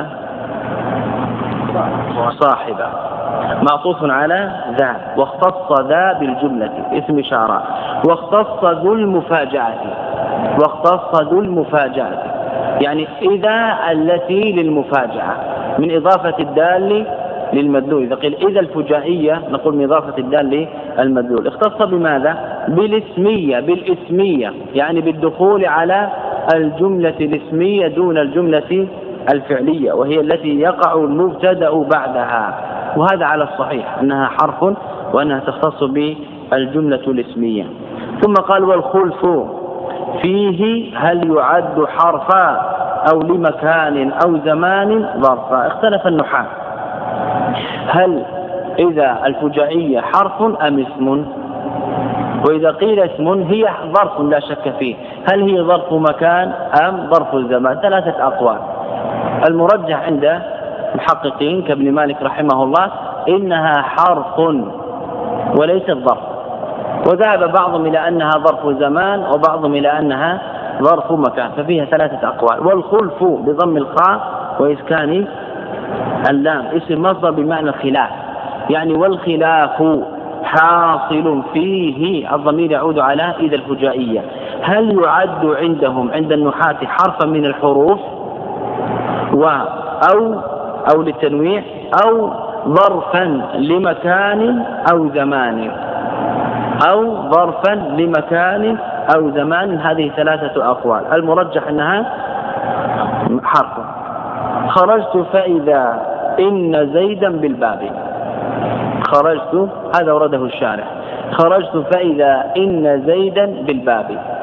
S1: صاحبة معطوف على ذا، واختص ذا بالجملة اسم إشارة، واختص ذو المفاجأة واختص ذو المفاجأة يعني إذا التي للمفاجأة من إضافة الدال للمدلول. إذا قيل إذا الفجائية نقول من إضافة الدال للمدلول. اختص بماذا؟ بالاسمية بالاسمية يعني بالدخول على الجملة الاسمية دون الجملة الفعلية، وهي التي يقع المبتدأ بعدها، وهذا على الصحيح أنها حرف وأنها تختص بالجملة الاسمية. ثم قال والخلف فيه هل يعد حرفا أو لمكان أو زمان ظرفا. اختلف النحاة هل إذا الفجائية حرف أم اسم؟ وإذا قيل اسم هي ظرف لا شك فيه، هل هي ظرف مكان أم ظرف الزمان؟ ثلاثة أقوال. المرجح عند محققين كابن مالك رحمه الله إنها حرف وليست ظرف، وذهب بعضهم إلى أنها ظرف زمان وبعضهم إلى أنها ظرف مكان، ففيها ثلاثة أقوال. والخلف بضم الخاء وإسكان اللام اسم مصدر بمعنى الخلاف، يعني والخلاف حاصل فيه، الضمير يعود على إذا الفجائية. هل يعد عندهم عند النحاة حرفا من الحروف و أو أو للتنويع أو ظرفا لمكان أو زمان أو ظرفا لمكان أو زمان؟ هذه ثلاثة أقوال. المرجح أنها حرف. خرجت فإذا إن زيدا بالباب. خرجت هذا ورده الشارح، خرجت فإذا إن زيدا بالباب.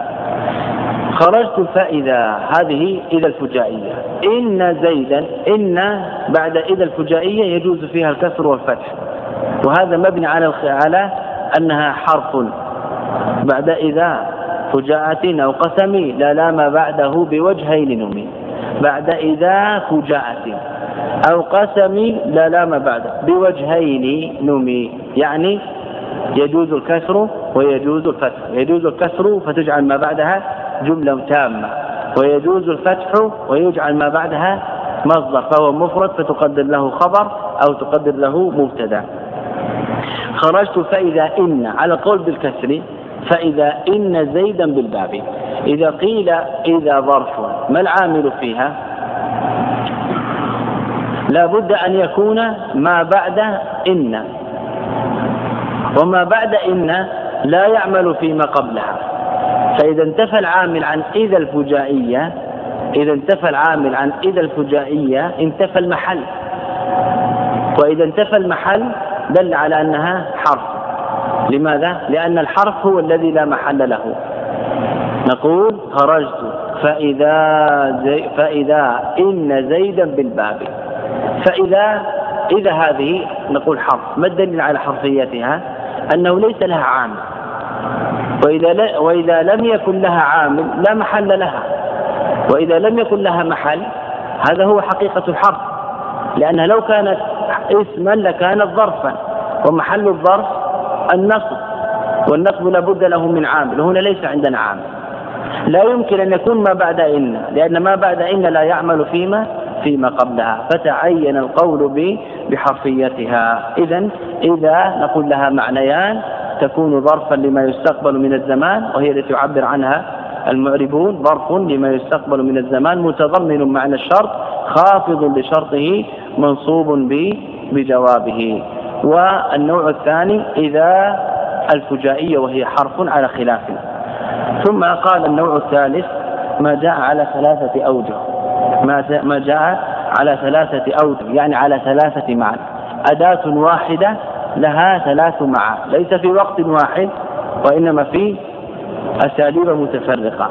S1: خرجت فإذا هذه إذا الفجائية. إن زيدا إن بعد إذا الفجائية يجوز فيها الكسر والفتح، وهذا مبني على على أنها حرف بعد إذا فجاءة أو قسم لا لام بعده بوجهين نمي. بعد إذا فجاءة أو قسم لا لام بعده بوجهين نمي، يعني يجوز الكسر ويجوز الفتح. يجوز الكسر فتجعل ما بعدها جملة تامة، ويجوز الفتح ويجعل ما بعدها مصدر فهو مفرد فتقدر له خبر أو تقدر له مبتدا. خرجت فإذا إن على قول بالكسر، فإذا إن زيدا بالباب. إذا قيل إذا ظرف ما العامل فيها؟ لا بد أن يكون ما بعد إن، وما بعد إن لا يعمل فيما قبلها. فإذا انتفى العامل عن إذا الفجائية إذا انتفى العامل عن إذا الفجائية انتفى المحل، وإذا انتفى المحل دل على أنها حرف. لماذا؟ لأن الحرف هو الذي لا محل له. نقول خرجت فإذا زي فإذا إن زيدا بالباب. فإذا إذا هذه نقول حرف. ما الدليل على حرفيتها؟ أنه ليس لها عامل، وإذا, وإذا لم يكن لها عامل لا محل لها، وإذا لم يكن لها محل هذا هو حقيقة الحرف، لأنها لو كانت اسما لكانت ظرفا، ومحل الظرف النصب، والنصب لابد له من عامل، وهنا ليس عندنا عامل. لا يمكن أن يكون ما بعد إن، لأن ما بعد إن لا يعمل فيما فيما قبلها، فتعين القول بحرفيتها. إذن إذا نقول لها معنيان، تكون ظرفا لما يستقبل من الزمان، وهي التي يعبر عنها المعربون، ظرف لما يستقبل من الزمان متضمن معنى الشرط خافض لشرطه منصوب بجوابه. والنوع الثاني إذا الفجائية وهي حرف على خلافه. ثم قال النوع الثالث ما جاء على ثلاثة أوجه، ما جاء على ثلاثة أوجه يعني على ثلاثة معاني. أداة واحدة لها ثلاث معاني، ليس في وقت واحد وإنما في أساليب متفرقة.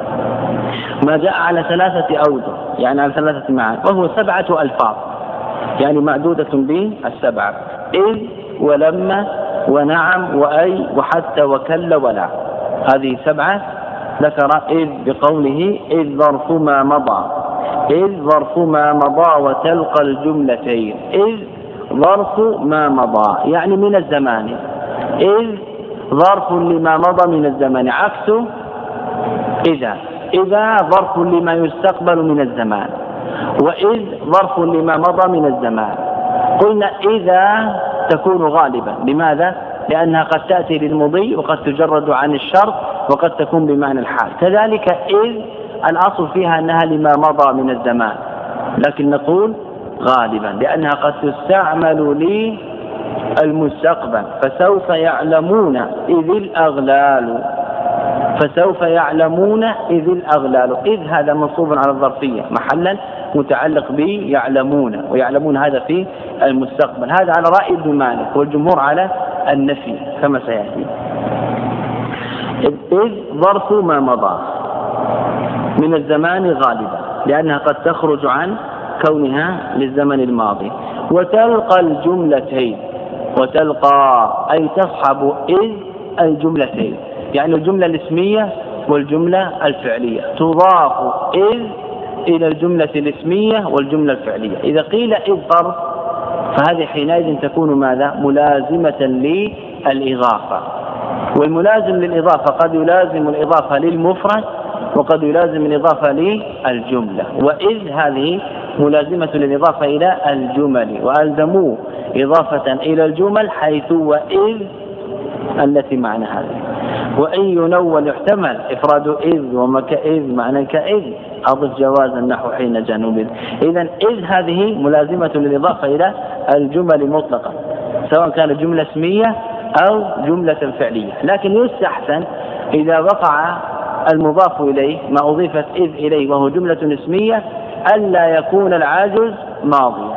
S1: ما جاء على ثلاثة أوجه يعني على ثلاثة معاني، وهو سبعة ألفاظ يعني معدودة بالسبعة: إذ ولما ونعم وأي وحتى وكل ولا. هذه سبعة ذكر إذ بقوله إذ ظرف ما مضى، إذ ظرف ما مضى وتلقى الجملتين. إذ ظرف ما مضى يعني من الزمان، إذ ظرف لما مضى من الزمان، عكس
S2: إذا إذا ظرف لما يستقبل من الزمان، وإذ ظرف لما مضى من الزمان. قلنا إذا تكون غالبا. لماذا؟ لأنها قد تأتي للمضي وقد تجرد عن الشرط وقد تكون بمعنى الحال. كذلك إذ الأصل فيها أنها لما مضى من الزمان، لكن نقول غالبا لأنها قد تستعمل للمستقبل. فسوف يعلمون إذ الأغلال، فسوف يعلمون إذ الأغلال. إذ هذا منصوب على الظرفية محلا متعلق به يعلمون، ويعلمون هذا في المستقبل. هذا على رأي ابن مالك والجمهور على النفي كما سيأتي. إذ ظرف ما مضى من الزمان غالبا لأنها قد تخرج عن كونها للزمن الماضي. وتلقى الجملتين، وتلقى أي تصحب إذ الجملتين، يعني الجملة الاسمية والجملة الفعلية. تضاف إذ إلى الجملة الاسمية والجملة الفعلية. إذا قيل إذ ظرف فهذه حينئذ تكون ماذا؟ ملازمة للإضافة. والملازم للإضافة قد يلازم الإضافة للمفرد وقد يلازم الإضافة للجملة. وإذ هذه ملازمة للإضافة إلى الجمل، وألزموا إضافة إلى الجمل حيث وإذ التي معنى هذه. وإن ينون يحتمل إفراد إذ ومكإذ معنى كإذ أضف جوازا نحو حين جنوب. إذن إذ هذه ملازمة للإضافة إلى الجمل مطلقا سواء كانت جملة اسمية أو جملة فعلية. لكن يستحسن إذا وقع المضاف إليه ما أضيفت إذ إليه وهو جملة اسمية ألا يكون العاجز ماضيا،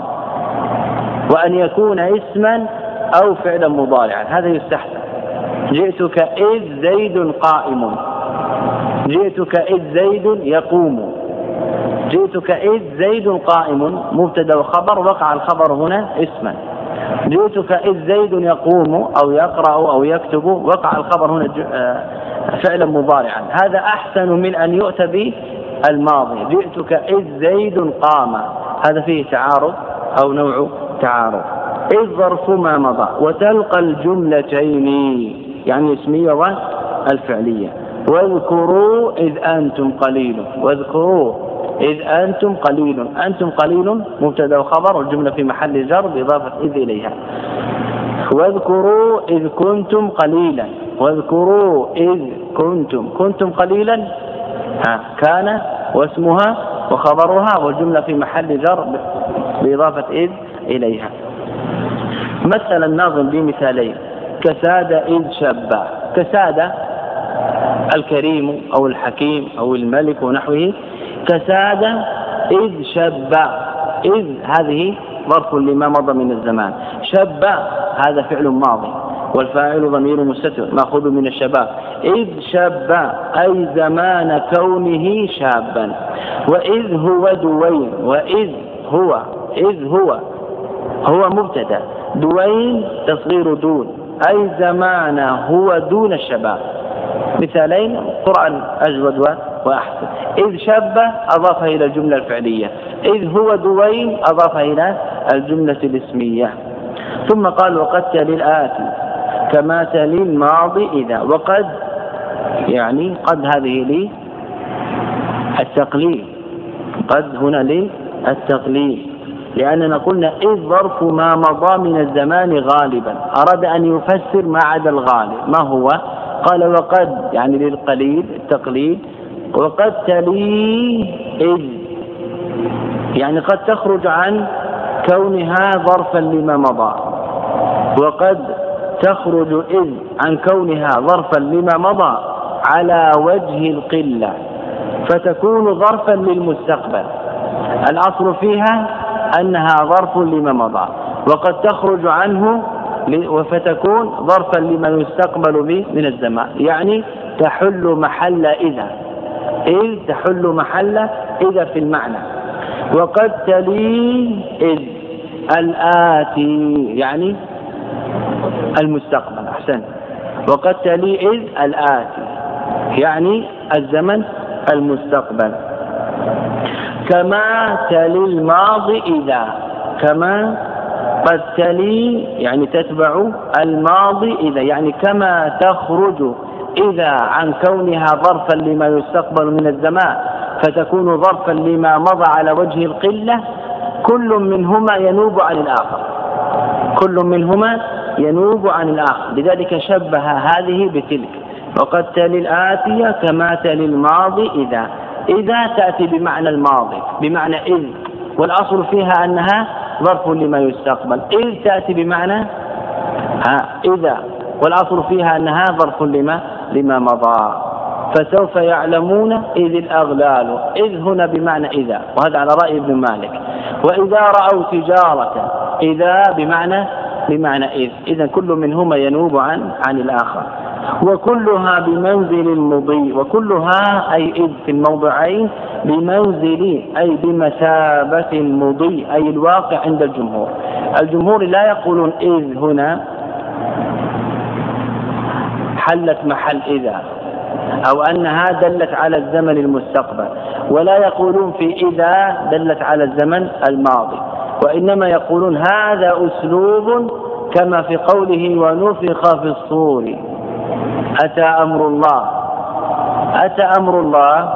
S2: وأن يكون اسما أو فعلا مضارعا. هذا يستحسن. جئتك إذ زيد قائم، جئتك إذ زيد يقوم. جئتك إذ زيد قائم مبتدا وخبر، وقع الخبر هنا اسما. جئتك إذ زيد يقوم أو يقرأ أو يكتب، وقع الخبر هنا فعلا مضارعا. هذا أحسن من أن يؤتى بالماضي. جئتك إذ زيد قام، هذا فيه تعارض أو نوع تعارض. إذ ظرف ما مضى. وتلقى الجملتين يعني اسمية والفعلية. واذكروا إذ أنتم قليل، واذكروا إذ أنتم قليل. أنتم قليل مبتدا وخبر والجملة في محل جر بإضافة إذ إليها. واذكروا إذ كنتم قليلا، واذكروا إذ كنتم كنتم قليلا ها كان واسمها وخبرها والجملة في محل جر بإضافة إذ إليها. مثل الناظم بمثالين. كساد إذ شب. كساد الكريم أو الحكيم أو الملك ونحوه. كساد إذ شب. إذ هذه ظرف لما مضى من الزمان. شب هذا فعل ماضي والفاعل ضمير مستتر مأخوذ من الشباب. إذ شب أي زمان كونه شابا. وإذ هو دوين. وإذ هو إذ هو هو مبتدا، دوين تصغير دون، أي زمان هو دون الشباب. مثالين قرآن أجود وأحسن. إذ شب أضاف إلى الجملة الفعلية، إذ هو دوين أضاف إلى الجملة الاسمية. ثم قال وقد تلي الآتي كما تلي الماضي إذا. وقد يعني قد هذه لي التقليل، قد هنا لي التقليل، لأننا قلنا إذ ظرف ما مضى من الزمان غالبا. أراد أن يفسر ما عدا الغالب. ما هو؟ قال وقد يعني للقليل التقليد. وقد تلي إذ يعني قد تخرج عن كونها ظرفا لما مضى، وقد تخرج إذ عن كونها ظرفا لما مضى على وجه القلة فتكون ظرفا للمستقبل. الأصل فيها أنها ظرف لما مضى، وقد تخرج عنه فتكون ظرفا لما يستقبل به من الزمان، يعني تحل محل إذا. إذ تحل محل إذا في المعنى. وقد تلي إذ الآتي يعني المستقبل. أحسن. وقد تلي إذ الآتي يعني الزمن المستقبل. كما تلي الماضي إذا. كما قد تلي يعني تتبع الماضي إذا، يعني كما تخرج إذا عن كونها ظرفا لما يستقبل من الزمان فتكون ظرفا لما مضى على وجه القلة، كل منهما ينوب عن الآخر، كل منهما ينوب عن الآخر. لذلك شبه هذه بتلك، وقد تلي الآتية كما تلي الماضي إذا. إذا تأتي بمعنى الماضي بمعنى إذ، والأصل فيها أنها ظرف لما يستقبل. إذ تأتي بمعنى ها إذا، والأصل فيها أنها ظرف لما لما مضى. فسوف يعلمون إذ الأغلال، إذ هنا بمعنى إذا، وهذا على رأي ابن مالك. وإذا رأوا تجارة، إذا بمعنى بمعنى إذ. إذن كل منهما ينوب عن عن الآخر. وكلها بمنزل المضي، وكلها أي إذ في الموضعين بمنزل أي بمثابة المضي أي الواقع عند الجمهور. الجمهور لا يقولون إذ هنا حلت محل إذا، أو أنها دلت على الزمن المستقبل، ولا يقولون في إذا دلت على الزمن الماضي، وإنما يقولون هذا أسلوب كما في قوله ونفخ في الصور أتى أمر الله. أتى أمر الله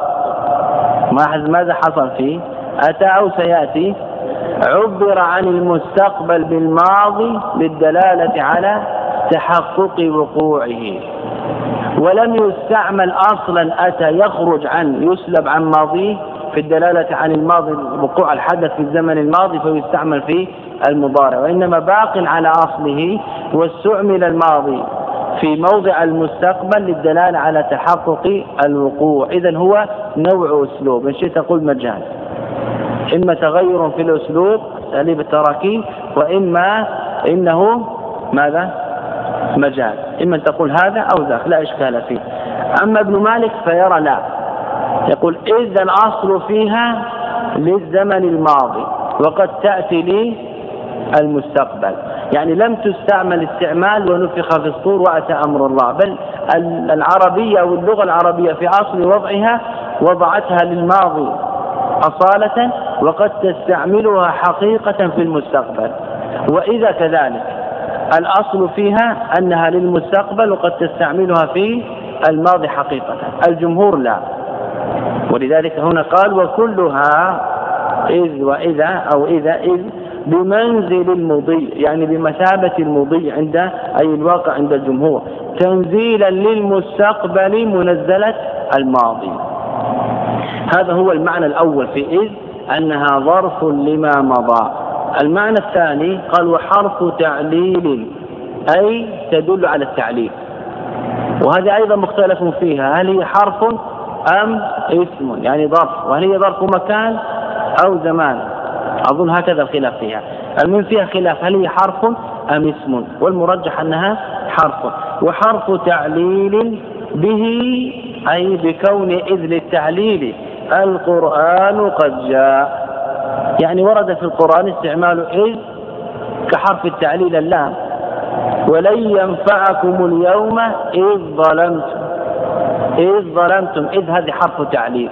S2: ماذا حصل فيه؟ أتى أو سيأتي، عبر عن المستقبل بالماضي للدلالة على تحقق وقوعه، ولم يستعمل أصلا أتى يخرج عن يسلب عن ماضيه في الدلالة عن الماضي وقوع الحدث في الزمن الماضي فيستعمل في المضارع، وإنما باق على أصله واستعمل الماضي في موضع المستقبل للدلالة على تحقق الوقوع. إذن هو نوع أسلوب، إن شئت تقول مجاز، إما تغير في الأسلوب أساليب التراكيب، وإما إنه ماذا مجاز، إما تقول هذا أو ذاك لا إشكال فيه. أما ابن مالك فيرى لا، يقول إذا الأصل فيها للزمن الماضي وقد تأتي لي المستقبل، يعني لم تستعمل استعمال ونفخ في الصور وأتى أمر الله، بل العربية واللغة العربية في أصل وضعها وضعتها للماضي أصالة، وقد تستعملها حقيقة في المستقبل. وإذا كذلك الأصل فيها أنها للمستقبل وقد تستعملها في الماضي حقيقة، الجمهور لا. ولذلك هنا قال وكلها إذ وإذا أو إذا إذ بمنزل المضي، يعني بمثابة المضي عند أي الواقع عند الجمهور، تنزيلا للمستقبل منزلة الماضي. هذا هو المعنى الأول في إذ، أنها ظرف لما مضى. المعنى الثاني قال وحرف تعليل أي تدل على التعليل، وهذا أيضا مختلف فيها، هل هي حرف أم اسم، يعني ظرف، وهل هي ظرف مكان أو زمان، أظن هكذا الخلاف فيها. المهم فيها خلاف هل هي حرف أم اسم، والمرجح أنها حرف. وحرف تعليل به أي بكون إذ للتعليل القرآن قد جاء، يعني ورد في القرآن استعمال إذ كحرف التعليل اللام، ولن ينفعكم اليوم إذ ظلمتم، إذ ظلمتم، إذ هذه حرف تعليل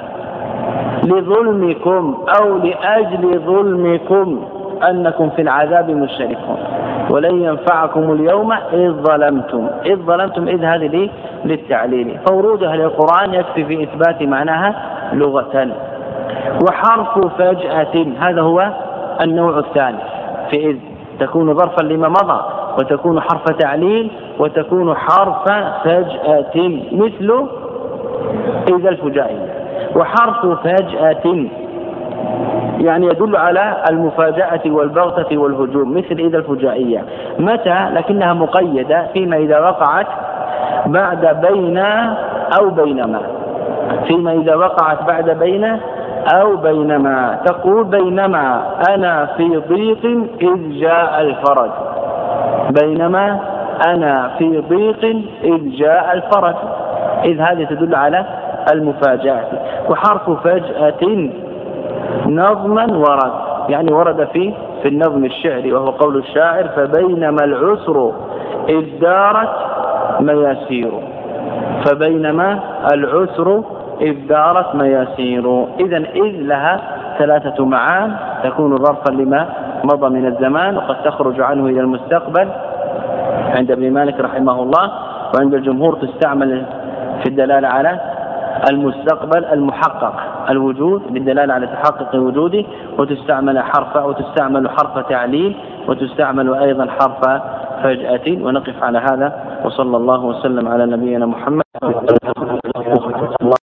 S2: لظلمكم أو لأجل ظلمكم أنكم في العذاب مشتركون، ولن ينفعكم اليوم إذ ظلمتم، إذ ظلمتم، إذ هذه لي للتعليل، فورودها للقرآن يكفي في إثبات معناها لغة. وحرف فجأة هذا هو النوع الثاني في إذ، تكون ظرفا لما مضى وتكون حرف تعليل وتكون حرف فجأة مثل إذا الفجائية. وحرف فجأة يعني يدل على المفاجأة والبغتة والهجوم مثل إذا الفجائية، متى لكنها مقيدة فيما إذا وقعت بعد بين أو بينما، فيما إذا وقعت بعد بين أو بينما، تقول بينما أنا في ضيق إذ جاء الفرج، بينما أنا في ضيق إذ جاء الفرج، إذ هذه تدل على المفاجأة. وحرف فجأة نظما ورد، يعني ورد في في النظم الشعري، وهو قول الشاعر فبينما العسر إذ دارت مياسير، فبينما العسر إذ دارت مياسير. إذن إذ لها ثلاثة معان، تكون ظرفا لما مضى من الزمان وقد تخرج عنه إلى المستقبل عند ابن مالك رحمه الله، وعند الجمهور تستعمل في الدلالة على المستقبل المحقق الوجود بالدلالة على تحقق وجوده، وتستعمل حرف وتستعمل حرف تعليل، وتستعمل أيضا حرف فجأة. ونقف على هذا، وصلى الله وسلم على نبينا محمد.